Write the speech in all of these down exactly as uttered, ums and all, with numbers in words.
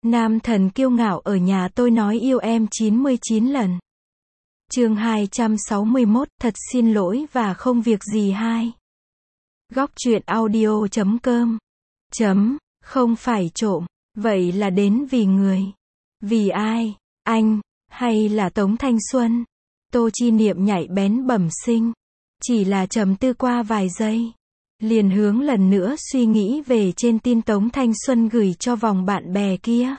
Nam thần kiêu ngạo ở nhà tôi nói yêu em chín mươi chín lần. Chương hai trăm sáu mươi mốt, thật xin lỗi và không việc gì hai. Góc truyện audio chấm com. Chấm, không phải trộm, vậy là đến vì người. Vì ai? Anh, hay là Tống Thanh Xuân? Tô Chi Niệm nhạy bén bẩm sinh. Chỉ là trầm tư qua vài giây. Liền hướng lần nữa suy nghĩ về trên tin Tống Thanh Xuân gửi cho vòng bạn bè kia.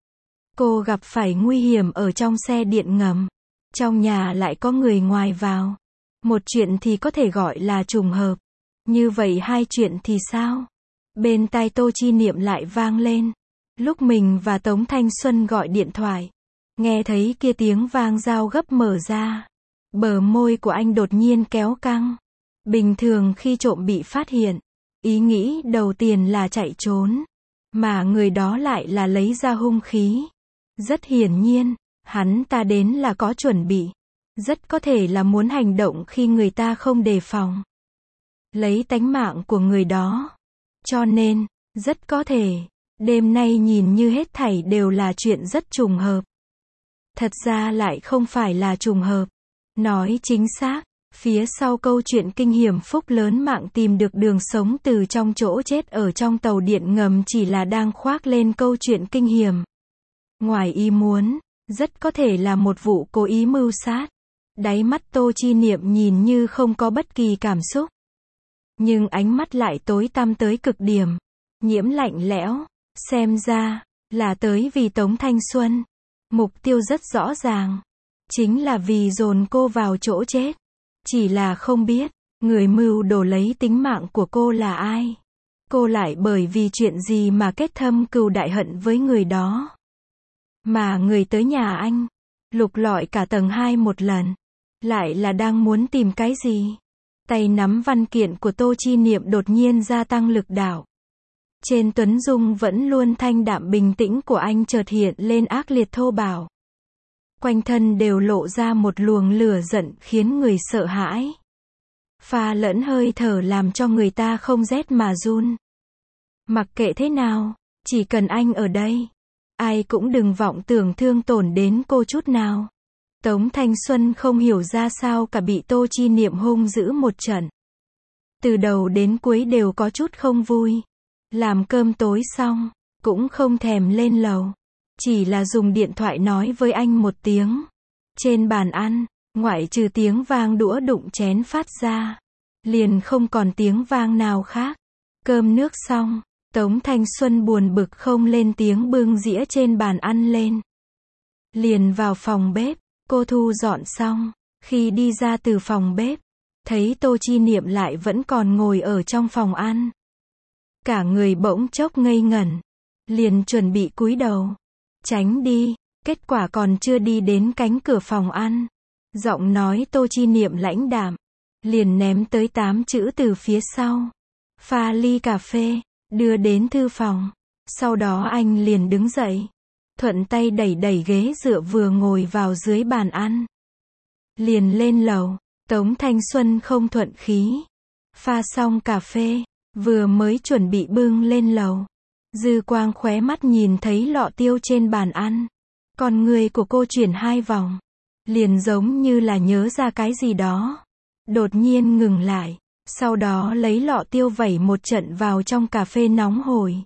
Cô gặp phải nguy hiểm ở trong xe điện ngầm. Trong nhà lại có người ngoài vào. Một chuyện thì có thể gọi là trùng hợp. Như vậy hai chuyện thì sao? Bên tai Tô Chi Niệm lại vang lên. Lúc mình và Tống Thanh Xuân gọi điện thoại. Nghe thấy kia tiếng vang dao gấp mở ra. Bờ môi của anh đột nhiên kéo căng. Bình thường khi trộm bị phát hiện, ý nghĩ đầu tiên là chạy trốn. Mà người đó lại là lấy ra hung khí. Rất hiển nhiên, hắn ta đến là có chuẩn bị. Rất có thể là muốn hành động khi người ta không đề phòng. Lấy tánh mạng của người đó. Cho nên, rất có thể, đêm nay nhìn như hết thảy đều là chuyện rất trùng hợp. Thật ra lại không phải là trùng hợp. Nói chính xác, phía sau câu chuyện kinh hiểm phúc lớn mạng tìm được đường sống từ trong chỗ chết ở trong tàu điện ngầm chỉ là đang khoác lên câu chuyện kinh hiểm. Ngoài ý muốn, rất có thể là một vụ cố ý mưu sát. Đáy mắt Tô Chi Niệm nhìn như không có bất kỳ cảm xúc. Nhưng ánh mắt lại tối tăm tới cực điểm. Nhiễm lạnh lẽo. Xem ra, là tới vì Tống Thanh Xuân. Mục tiêu rất rõ ràng. Chính là vì dồn cô vào chỗ chết. Chỉ là không biết, người mưu đồ lấy tính mạng của cô là ai. Cô lại bởi vì chuyện gì mà kết thâm cừu đại hận với người đó. Mà người tới nhà anh, lục lọi cả tầng hai một lần. Lại là đang muốn tìm cái gì? Tay nắm văn kiện của Tô Chi Niệm đột nhiên gia tăng lực đạo. Trên Tuấn Dung vẫn luôn thanh đạm bình tĩnh của anh chợt hiện lên ác liệt thô bạo. Quanh thân đều lộ ra một luồng lửa giận khiến người sợ hãi. Pha lẫn hơi thở làm cho người ta không rét mà run. Mặc kệ thế nào, chỉ cần anh ở đây, ai cũng đừng vọng tưởng thương tổn đến cô chút nào. Tống Thanh Xuân không hiểu ra sao cả bị Tô Chi Niệm hung dữ một trận. Từ đầu đến cuối đều có chút không vui. Làm cơm tối xong, cũng không thèm lên lầu. Chỉ là dùng điện thoại nói với anh một tiếng. Trên bàn ăn, ngoại trừ tiếng vang đũa đụng chén phát ra, liền không còn tiếng vang nào khác. Cơm nước xong, Tống Thanh Xuân buồn bực không lên tiếng bưng dĩa trên bàn ăn lên. Liền vào phòng bếp, cô thu dọn xong. Khi đi ra từ phòng bếp, thấy Tô Chi Niệm lại vẫn còn ngồi ở trong phòng ăn. Cả người bỗng chốc ngây ngẩn. Liền chuẩn bị cúi đầu tránh đi, kết quả còn chưa đi đến cánh cửa phòng ăn. Giọng nói Tô Chi Niệm lãnh đạm, liền ném tới tám chữ từ phía sau. Pha ly cà phê, đưa đến thư phòng. Sau đó anh liền đứng dậy, thuận tay đẩy đẩy ghế dựa vừa ngồi vào dưới bàn ăn. Liền lên lầu, Tống Thanh Xuân không thuận khí. Pha xong cà phê, vừa mới chuẩn bị bưng lên lầu. Dư quang khóe mắt nhìn thấy lọ tiêu trên bàn ăn. Con người của cô chuyển hai vòng. Liền giống như là nhớ ra cái gì đó. Đột nhiên ngừng lại. Sau đó lấy lọ tiêu vẩy một trận vào trong cà phê nóng hổi.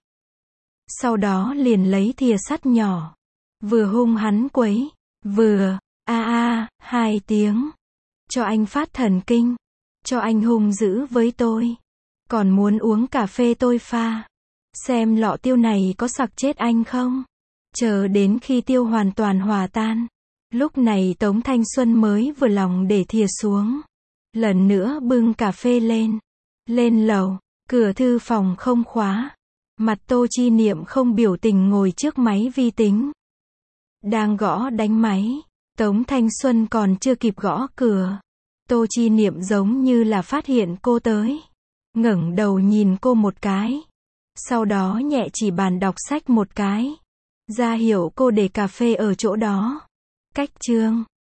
Sau đó liền lấy thìa sắt nhỏ. Vừa hung hắn quấy. Vừa, a a, hai tiếng. Cho anh phát thần kinh. Cho anh hung dữ với tôi. Còn muốn uống cà phê tôi pha. Xem lọ tiêu này có sặc chết anh không? Chờ đến khi tiêu hoàn toàn hòa tan. Lúc này Tống Thanh Xuân mới vừa lòng để thìa xuống. Lần nữa bưng cà phê lên. Lên lầu, cửa thư phòng không khóa. Mặt Tô Chi Niệm không biểu tình ngồi trước máy vi tính. Đang gõ đánh máy. Tống Thanh Xuân còn chưa kịp gõ cửa. Tô Chi Niệm giống như là phát hiện cô tới. Ngẩng đầu nhìn cô một cái. Sau đó nhẹ chỉ bàn đọc sách một cái. Ra hiệu cô để cà phê ở chỗ đó. Cách chương.